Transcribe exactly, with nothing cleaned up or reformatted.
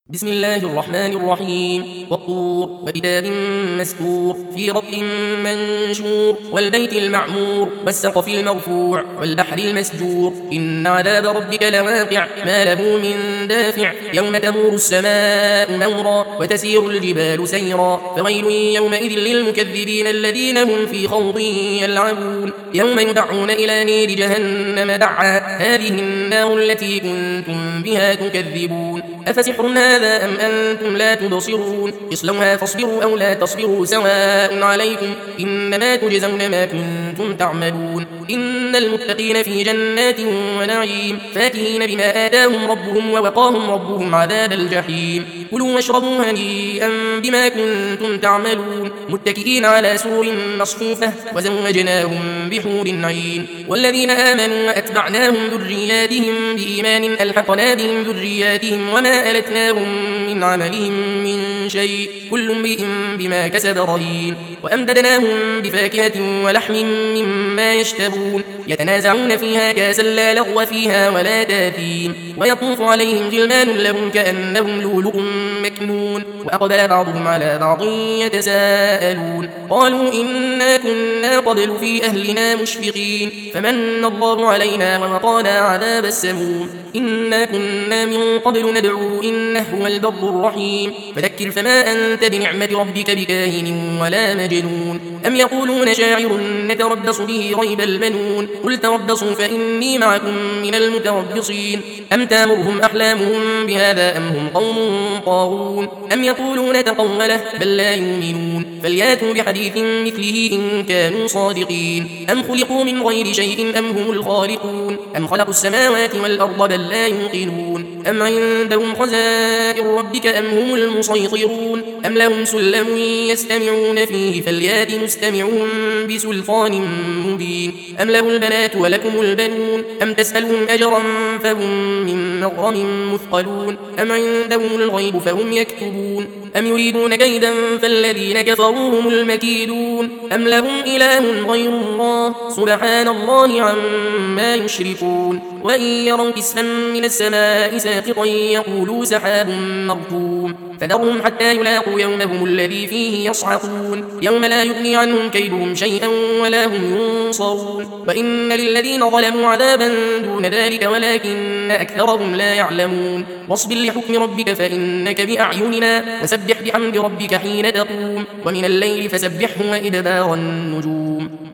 بسم الله الرحمن الرحيم والطور وكتاب مسكور في رق منشور والبيت المعمور والسقف المرفوع والبحر المسجور إن عذاب ربك لواقع ما له من دافع يوم تمور السماء مورا وتسير الجبال سيرا فويل يومئذ للمكذبين الذين هم في خوض يلعبون يوم يدعون إلى نير جهنم دعا هذه النار التي كنتم بها تكذبون أفسحر هذا أم أنتم لا تبصرون اصلوها فاصبروا أو لا تصبروا سواء عليكم إنما تجزون ما كنتم تعملون إن المتقين في جنات ونعيم فاكهين بما آتاهم ربهم ووقاهم ربهم عذاب الجحيم كلوا واشربوا هنيئا بما كنتم تعملون متكئين على سرر مصفوفة وزوجناهم بحور عين والذين آمنوا وأتبعناهم ذرياتهم بإيمان ألحقنا بهم ذرياتهم وما ألتناهم من عملهم من شيء كل امرئ بما كسب رهين وأمددناهم بفاكهة ولحم مما يشتهون يتنازعون فيها كاسا لا لغو فيها ولا تاثيم ويطوف عليهم غلمان لهم كأنهم لؤلؤ مكنون وأقبل بعضهم على بعض يتساءلون قالوا إنا كنا قبل في أهلنا مشفقين فمن الله علينا ووقانا عذاب السموم إنا كنا من قبل ندعو إنه هو البر الرحيم فذكر فما أنت بنعمة ربك بكاهن ولا مجنون أم يقولون شاعر نتربص به ريب المنون قل تربصوا فإني معكم من المتربصين أم تامرهم أحلامهم بهذا أم هم قوم طاغون أم يقولون تقوله بل لا يؤمنون فلياتوا بحديث مثله إن كانوا صادقين أم خلقوا من غير شيء أم هم الخالقون أم خلقوا السماوات والأرض بل لا يوقنون أم عندهم خزائن ربك أم هم المسيطرون أم لهم سلم يستمعون فيه فليات مستمعون بسلطان مبين أم له البنات ولكم البنون أم تسألهم أجرا فهم من مغرم مثقلون أم عندهم الغيب فهم يكتبون أم يريدون كيدا فالذين كفروا هم المكيدون أم لهم إله غير الله سبحان الله عما يشركون وإن يروا كسفا من السماء ساقطا يقولوا سحاب مركوم فذرهم حتى يلاقوا يومهم الذي فيه يصعقون يوم لا يغني عنهم كيدهم شيئا ولا هم ينصرون وإن للذين ظلموا عذابا دون ذلك ولكن أكثرهم لا يعلمون واصبر لحكم ربك فإنك بأعيننا وسبح بحمد ربك حين تقوم ومن الليل فسبحه وإدبار النجوم